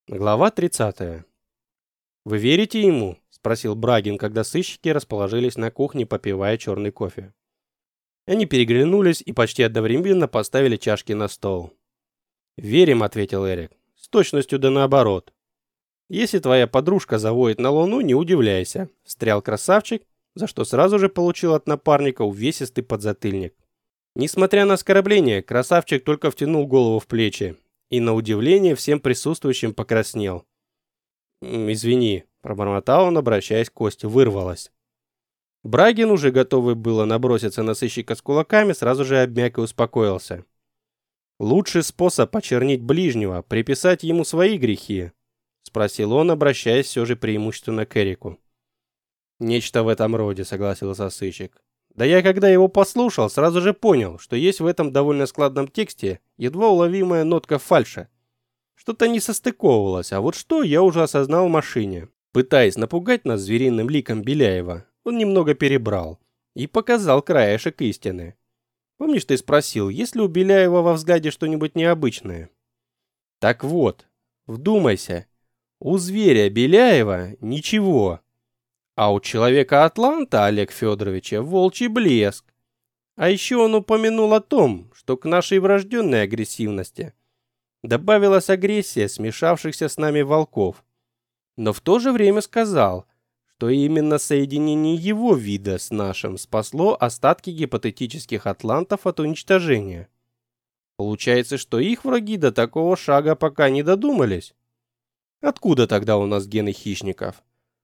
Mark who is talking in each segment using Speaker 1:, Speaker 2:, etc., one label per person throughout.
Speaker 1: Глава 30. «Вы верите ему?» – спросил Брагин, когда сыщики расположились на кухне, попивая черный кофе. Они переглянулись и почти одновременно поставили чашки на стол. «Верим», – ответил Эрик. «С точностью да наоборот. Если твоя подружка заводит на Луну, не удивляйся», – встрял красавчик, за что сразу же получил от напарника увесистый подзатыльник. Несмотря на оскорбление, красавчик только втянул голову в плечи и, на удивление, всем присутствующим покраснел. «Извини», – пробормотал он, обращаясь к Косте, вырвалось. Брагин, уже готовый было наброситься на сыщика с кулаками, сразу же обмяк и успокоился. «Лучший способ очернить ближнего – приписать ему свои грехи», – спросил он, обращаясь все же преимущественно к Эрику. «Нечто в этом роде», – согласился сыщик. «Да я, когда его послушал, сразу же понял, что есть в этом довольно складном тексте едва уловимая нотка фальши. Что-то не состыковывалось, а вот что я уже осознал в машине. Пытаясь напугать нас звериным ликом Беляева, он немного перебрал и показал краешек истины. Помнишь, ты спросил, есть ли у Беляева во взгляде что-нибудь необычное? Так вот, вдумайся, у зверя Беляева ничего, а у человека-атланта Олега Федоровича волчий блеск. А еще он упомянул о том, что к нашей врожденной агрессивности добавилась агрессия смешавшихся с нами волков, но в то же время сказал, что именно соединение его вида с нашим спасло остатки гипотетических атлантов от уничтожения. Получается, что их враги до такого шага пока не додумались. Откуда тогда у нас гены хищников?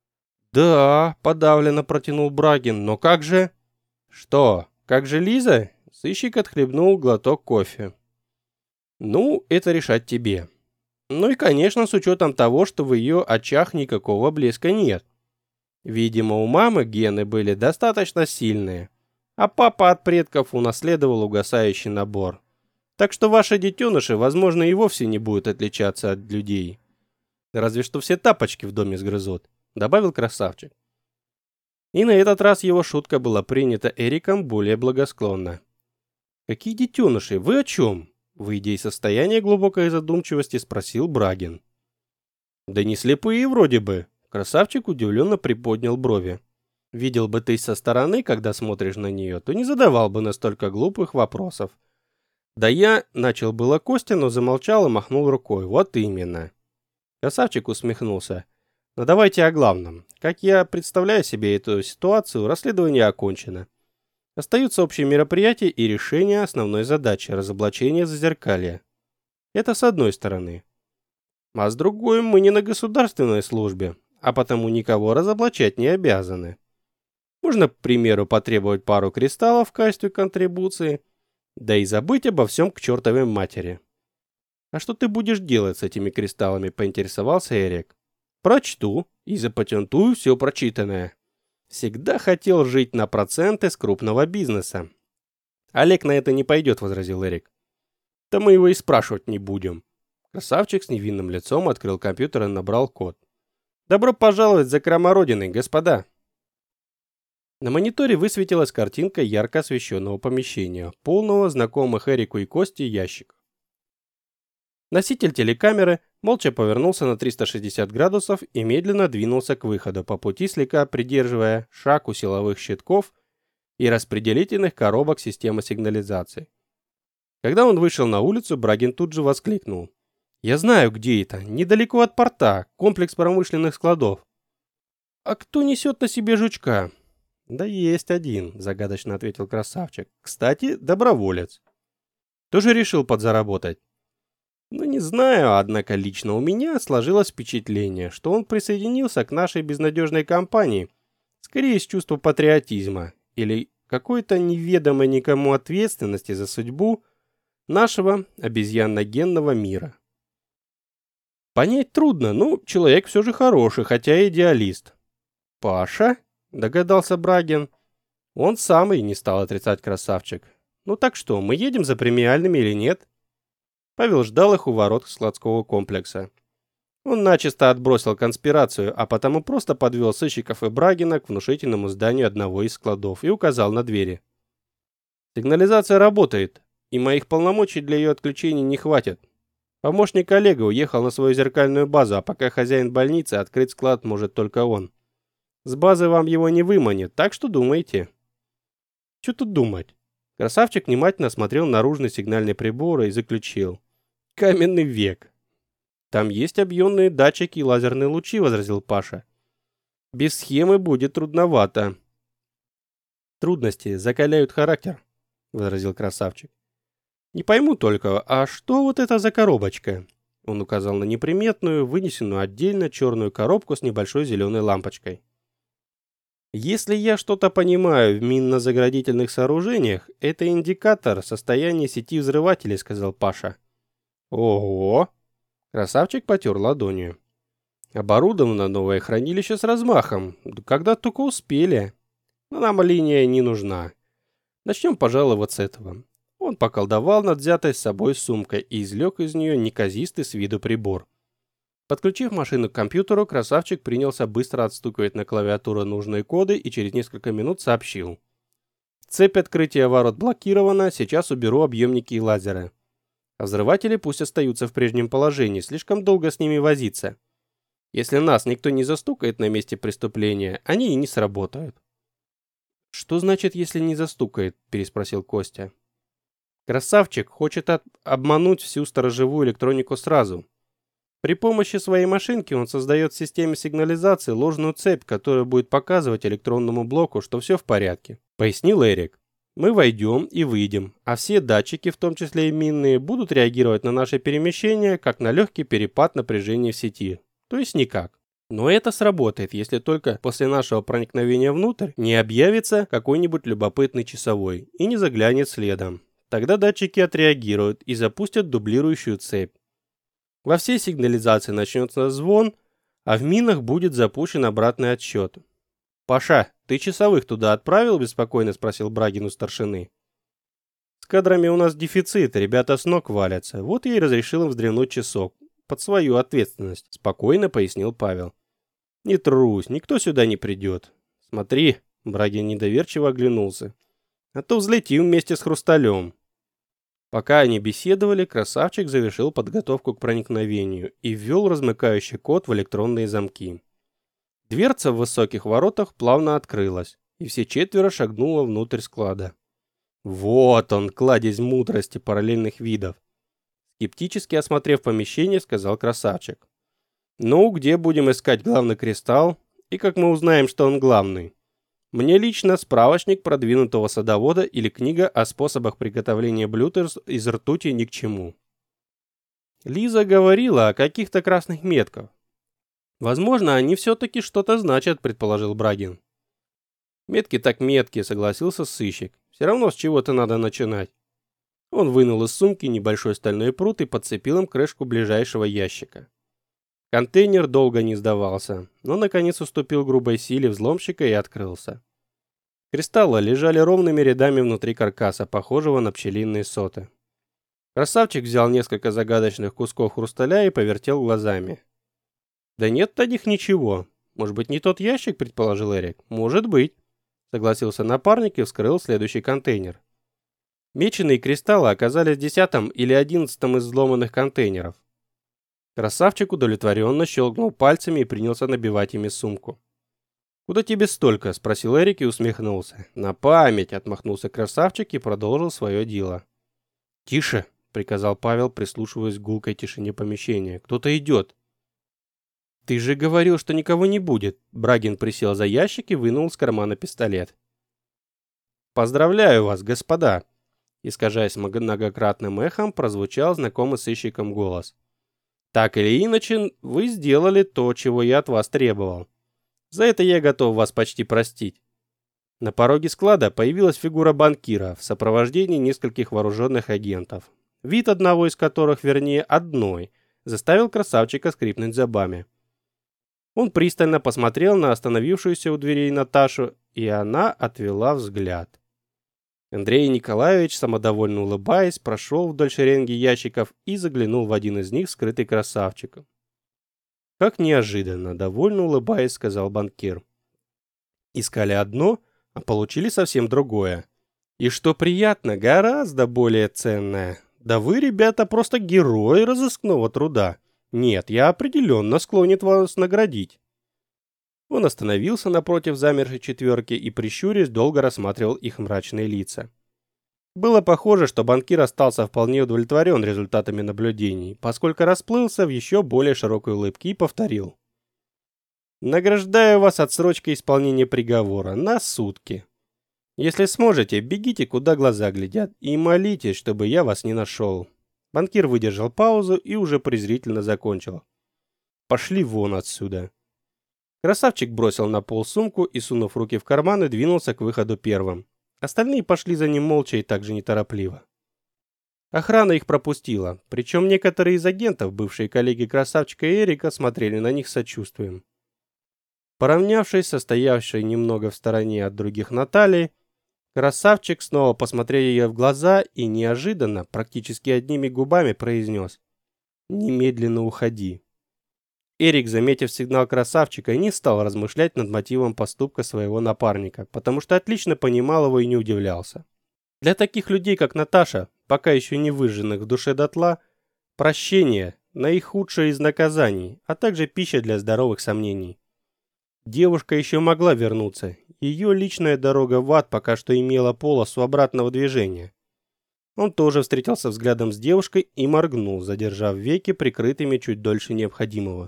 Speaker 1: Да, подавленно протянул Брагин, но как же... Что, как же Лиза? Сыщик отхлебнул глоток кофе. Ну, это решать тебе. Ну и, конечно, с учетом того, что в ее очах никакого блеска нет. Видимо, у мамы гены были достаточно сильные, а папа от предков унаследовал угасающий набор. Так что ваши детеныши, возможно, и вовсе не будут отличаться от людей. Разве что все тапочки в доме сгрызут, добавил красавчик. И на этот раз его шутка была принята Эриком более благосклонно. Какие детеныши? Вы о чем? Выйдя из состояния глубокой задумчивости, спросил Брагин. Да не слепые вроде бы. Красавчик удивленно приподнял брови. Видел бы ты со стороны, когда смотришь на нее, то не задавал бы настолько глупых вопросов. Да я, начал было Костя, но замолчал и махнул рукой. Вот именно. Красавчик усмехнулся. Но давайте о главном. Как я представляю себе эту ситуацию, расследование окончено. Остаются общие мероприятия и решение основной задачи – разоблачение зазеркалья. Это с одной стороны. А с другой, мы не на государственной службе, а потому никого разоблачать не обязаны. Можно, к примеру, потребовать пару кристаллов в качестве контрибуции, да и забыть обо всем к чертовой матери. А что ты будешь делать с этими кристаллами, поинтересовался Эрик. Прочту и запатентую все прочитанное. Всегда хотел жить на проценты с крупного бизнеса. Олег на это не пойдет, возразил Эрик. Да мы его и спрашивать не будем. Красавчик с невинным лицом открыл компьютер и набрал код. Добро пожаловать в закрома Родины, господа. На мониторе высветилась картинка ярко освещенного помещения, полного знакомых Эрику и Косте ящиков. Носитель телекамеры молча повернулся на 360 градусов и медленно двинулся к выходу, по пути слегка придерживая шаг у силовых щитков и распределительных коробок системы сигнализации. Когда он вышел на улицу, Брагин тут же воскликнул. «Я знаю, где это. Недалеко от порта. Комплекс промышленных складов». «А кто несет на себе жучка?» «Да есть один», — загадочно ответил красавчик. «Кстати, доброволец. Тоже решил подзаработать». «Ну, не знаю, однако лично у меня сложилось впечатление, что он присоединился к нашей безнадежной компании, скорее из чувства патриотизма или какой-то неведомой никому ответственности за судьбу нашего обезьянно-генного мира. Понять трудно, но человек все же хороший, хотя и идеалист». «Паша?» – догадался Брагин. Он самый, не стал отрицать красавчик. «Ну так что, мы едем за премиальными или нет?» Павел ждал их у ворот складского комплекса. Он начисто отбросил конспирацию, а потому просто подвел сыщиков и Брагина к внушительному зданию одного из складов и указал на двери. «Сигнализация работает, и моих полномочий для ее отключения не хватит. Помощник Олега уехал на свою зеркальную базу, а пока хозяин больницы, открыть склад может только он. С базы вам его не выманит, так что думайте. Что тут думать? Красавчик внимательно смотрел наружный сигнальный прибор и заключил. Каменный век. Там есть объемные датчики и лазерные лучи, возразил Паша. Без схемы будет трудновато. Трудности закаляют характер, возразил Красавчик. Не пойму только, а что вот это за коробочка? Он указал на неприметную, вынесенную отдельно черную коробку с небольшой зеленой лампочкой. Если я что-то понимаю в минно-заградительных сооружениях, это индикатор состояния сети взрывателей, сказал Паша. Ого! Красавчик потер ладонью. Оборудовано новое хранилище с размахом. Когда только успели. Но нам линия не нужна. Начнем, пожалуй, вот с этого. Он поколдовал над взятой с собой сумкой и извлек из нее неказистый с виду прибор. Подключив машину к компьютеру, Красавчик принялся быстро отстукивать на клавиатуру нужные коды и через несколько минут сообщил. Цепь открытия ворот блокирована, сейчас уберу объемники и лазеры. А взрыватели пусть остаются в прежнем положении, слишком долго с ними возиться. Если нас никто не застукает на месте преступления, они и не сработают. «Что значит, если не застукает?» – переспросил Костя. Красавчик хочет обмануть всю сторожевую электронику сразу. При помощи своей машинки он создает в системе сигнализации ложную цепь, которая будет показывать электронному блоку, что все в порядке, пояснил Эрик. Мы войдем и выйдем, а все датчики, в том числе и минные, будут реагировать на наше перемещение, как на легкий перепад напряжения в сети, то есть никак. Но это сработает, если только после нашего проникновения внутрь не объявится какой-нибудь любопытный часовой и не заглянет следом. Тогда датчики отреагируют и запустят дублирующую цепь. Во всей сигнализации начнется звон, а в минах будет запущен обратный отсчет. «Паша, ты часовых туда отправил?» – беспокойно спросил Брагин у старшины. «С кадрами у нас дефицит, ребята с ног валятся. Вот я и разрешил им вздремнуть часок. Под свою ответственность», – спокойно пояснил Павел. «Не трусь, никто сюда не придет. Смотри», – Брагин недоверчиво оглянулся, – «а то взлетим вместе с Хрусталем». Пока они беседовали, Красавчик завершил подготовку к проникновению и ввел размыкающий код в электронные замки. Дверца в высоких воротах плавно открылась, и все четверо шагнуло внутрь склада. Вот он, кладезь мудрости параллельных видов. Скептически осмотрев помещение, сказал Красавчик. Ну, где будем искать главный кристалл? И как мы узнаем, что он главный? Мне лично справочник продвинутого садовода или книга о способах приготовления блюд из ртути ни к чему. Лиза говорила о каких-то красных метках. Возможно, они все-таки что-то значат, предположил Брагин. Метки так метки, согласился сыщик. Все равно с чего-то надо начинать. Он вынул из сумки небольшой стальной прут и подцепил им крышку ближайшего ящика. Контейнер долго не сдавался, но наконец уступил грубой силе взломщика и открылся. Кристаллы лежали ровными рядами внутри каркаса, похожего на пчелиные соты. Красавчик взял несколько загадочных кусков хрусталя и повертел глазами. «Да нет на них ничего. Может быть, не тот ящик?» – предположил Эрик. «Может быть», – согласился напарник и вскрыл следующий контейнер. Меченые кристаллы оказались 10-м или 11-м из взломанных контейнеров. Красавчик удовлетворенно щелкнул пальцами и принялся набивать ими сумку. «Куда тебе столько?» – спросил Эрик и усмехнулся. «На память!» – отмахнулся Красавчик и продолжил свое дело. «Тише!» – приказал Павел, прислушиваясь к гулкой тишине помещения. «Кто-то идет!» «Ты же говорил, что никого не будет!» Брагин присел за ящик и вынул из кармана пистолет. «Поздравляю вас, господа!» Искажаясь многократным эхом, прозвучал знакомый сыщиком голос. «Так или иначе, вы сделали то, чего я от вас требовал. За это я готов вас почти простить». На пороге склада появилась фигура банкира в сопровождении нескольких вооруженных агентов, вид одного из которых, вернее одной, заставил Красавчика скрипнуть зубами. Он пристально посмотрел на остановившуюся у дверей Наташу, и она отвела взгляд. Андрей Николаевич, самодовольно улыбаясь, прошел вдоль шеренги ящиков и заглянул в один из них, скрытый Красавчиком. «Как неожиданно!» – довольно улыбаясь, сказал банкир. «Искали одно, а получили совсем другое. И что приятно, гораздо более ценное. Да вы, ребята, просто герои разыскного труда. Нет, я определенно склонен вас наградить. Он остановился напротив замершей четверки и, прищурясь, долго рассматривал их мрачные лица. Было похоже, что банкир остался вполне удовлетворен результатами наблюдений, поскольку расплылся в еще более широкой улыбке и повторил. «Награждаю вас отсрочкой исполнения приговора на сутки. Если сможете, бегите, куда глаза глядят, и молитесь, чтобы я вас не нашел». Банкир выдержал паузу и уже презрительно закончил. «Пошли вон отсюда». Красавчик бросил на пол сумку и, сунув руки в карманы, двинулся к выходу первым. Остальные пошли за ним молча и также неторопливо. Охрана их пропустила, причем некоторые из агентов, бывшие коллеги Красавчика и Эрика, смотрели на них с сочувствием. Поравнявшись со стоявшей немного в стороне от других Натальей, Красавчик снова посмотрел ее в глаза и неожиданно, практически одними губами произнес: «Немедленно уходи». Эрик, заметив сигнал Красавчика, не стал размышлять над мотивом поступка своего напарника, потому что отлично понимал его и не удивлялся. Для таких людей, как Наташа, пока еще не выжженных в душе дотла, прощение – наихудшее из наказаний, а также пища для здоровых сомнений. Девушка еще могла вернуться, ее личная дорога в ад пока что имела полосу обратного движения. Он тоже встретился взглядом с девушкой и моргнул, задержав веки прикрытыми чуть дольше необходимого.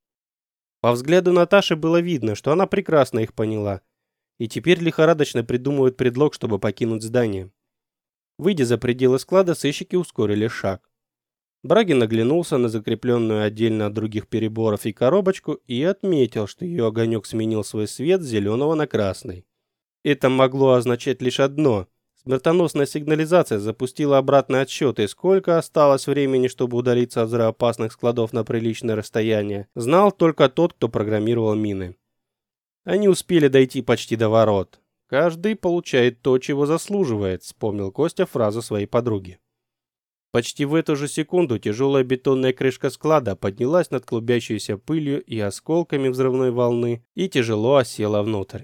Speaker 1: По взгляду Наташи было видно, что она прекрасно их поняла, и теперь лихорадочно придумывает предлог, чтобы покинуть здание. Выйдя за пределы склада, сыщики ускорили шаг. Брагин оглянулся на закрепленную отдельно от других переборов и коробочку и отметил, что ее огонек сменил свой свет с зеленого на красный. Это могло означать лишь одно. Смертоносная сигнализация запустила обратный отсчет, и сколько осталось времени, чтобы удалиться от взрывоопасных складов на приличное расстояние, знал только тот, кто программировал мины. Они успели дойти почти до ворот. «Каждый получает то, чего заслуживает», — вспомнил Костя фразу своей подруги. Почти в эту же секунду тяжелая бетонная крышка склада поднялась над клубящейся пылью и осколками взрывной волны и тяжело осела внутрь.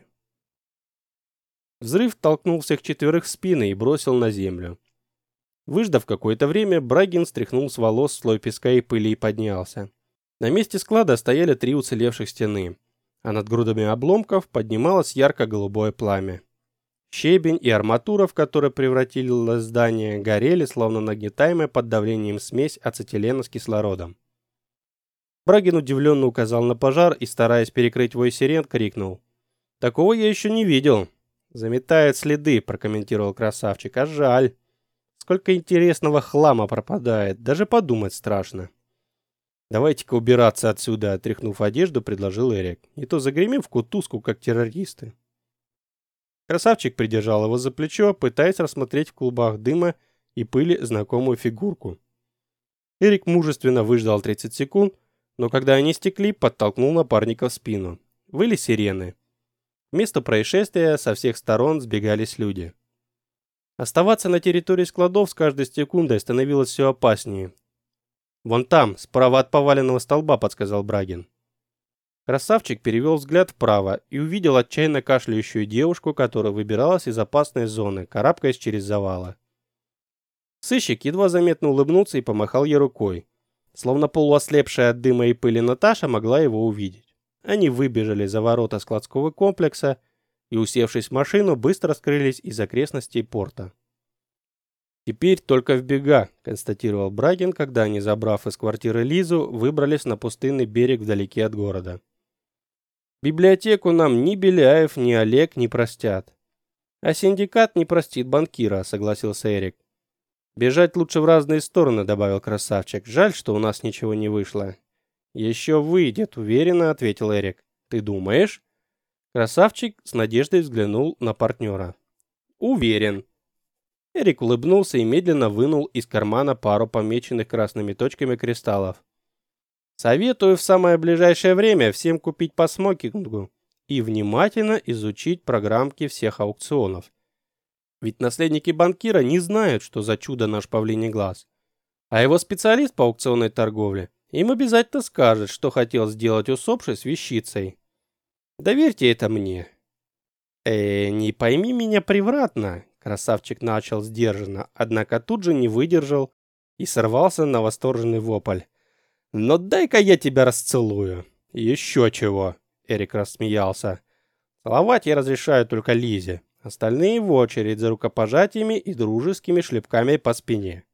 Speaker 1: Взрыв толкнул всех четверых в спины и бросил на землю. Выждав какое-то время, Брагин стряхнул с волос слой песка и пыли и поднялся. На месте склада стояли 3 уцелевших стены, а над грудами обломков поднималось ярко-голубое пламя. Щебень и арматура, в которой превратилось здание, горели, словно нагнетаемая под давлением смесь ацетилена с кислородом. Брагин удивленно указал на пожар и, стараясь перекрыть вой сирен, крикнул: «Такого я еще не видел!» «Заметает следы», — прокомментировал Красавчик. «А жаль. Сколько интересного хлама пропадает. Даже подумать страшно». «Давайте-ка убираться отсюда», — отряхнув одежду, предложил Эрик. «Не то загремим в кутузку, как террористы». Красавчик придержал его за плечо, пытаясь рассмотреть в клубах дыма и пыли знакомую фигурку. Эрик мужественно выждал 30 секунд, но когда они стекли, подтолкнул напарника в спину. Выли сирены. К месту происшествия со всех сторон сбегались люди. Оставаться на территории складов с каждой секундой становилось все опаснее. «Вон там, справа от поваленного столба», — подсказал Брагин. Красавчик перевел взгляд вправо и увидел отчаянно кашляющую девушку, которая выбиралась из опасной зоны, карабкаясь через завалы. Сыщик едва заметно улыбнулся и помахал ей рукой. Словно полуослепшая от дыма и пыли Наташа могла его увидеть. Они выбежали за ворота складского комплекса и, усевшись в машину, быстро скрылись из окрестностей порта. «Теперь только в бега», — констатировал Брагин, когда они, забрав из квартиры Лизу, выбрались на пустынный берег вдалеке от города. «Библиотеку нам ни Беляев, ни Олег не простят. А синдикат не простит банкира», — согласился Эрик. «Бежать лучше в разные стороны», — добавил Красавчик. «Жаль, что у нас ничего не вышло». «Еще выйдет», — уверенно ответил Эрик. «Ты думаешь?» Красавчик с надеждой взглянул на партнера. «Уверен». Эрик улыбнулся и медленно вынул из кармана пару помеченных красными точками кристаллов. «Советую в самое ближайшее время всем купить по смокингу и внимательно изучить программки всех аукционов. Ведь наследники банкира не знают, что за чудо наш павлиний глаз. А его специалист по аукционной торговле им обязательно скажет, что хотел сделать усопший с вещицей. Доверьте это мне». Не пойми меня превратно», — Красавчик начал сдержанно, однако тут же не выдержал и сорвался на восторженный вопль. «Но дай-ка я тебя расцелую!» «Еще чего!» — Эрик рассмеялся. «Целовать я разрешаю только Лизе. Остальные в очередь за рукопожатиями и дружескими шлепками по спине».